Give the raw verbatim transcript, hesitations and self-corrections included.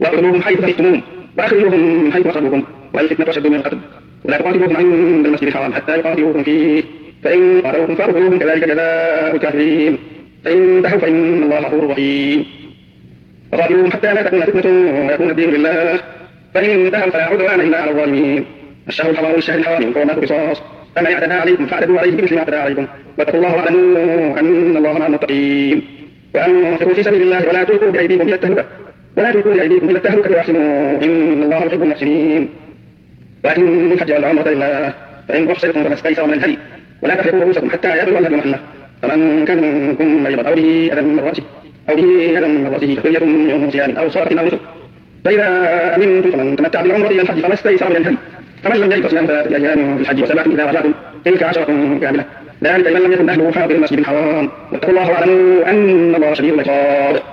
واقتلوهم حيث ثقفتموهم واخرجوهم من حيث اخرجوكم والفتنة اشد من القتل ولا تقاتلوهم عند المسجد الحرام حتى يقاتلوكم فيه فإن قاتلوكم فاقتلوهم كذلك جزاء الكافرين فإن انتهوا فإن الله غفور رحيم وقاتلوهم حتى لا تكون فتنة ويكون الدين لله فإن انتهوا فلا عدوان إلا على الظالمين الشهر الحرام والشهر الحرام حرمات قصاص فمن اعتدى عليكم فاعتدوا عليه بمثل ما اعتدى عليكم واتقوا الله واعلموا أن الله مع المتقين وأنفقوا في سبيل الله ولا تلقوا بأيديكم إلى التهلكة ولا تلقوا بأيديكم إلى التهلكة واحسنوا إن الله يحب المحسنين وأتموا الحج والعمرة لله فإن أحصرتم فما استيسر من الهدي ولا تحرقوا رؤوسكم حتى يبلغ الهدي محله فمن كان منكم مريضا أو به أذى من رأسه أو به أذى من رأسه ففدية من يوم صيام أو صدقة أو نسك فإذا أمنتم فمن تمتع بالعمرة إلى الحج فما استيسر من الهدي فمن لم يجد فصيام ثلاثة أيام في الحج وسبعة إذا رجعتم تلك عشرة كاملة ذلك لمن لم يكن أهله حاضر المسجد الحرام واتقوا الله واعلموا أن الله شديد العقاب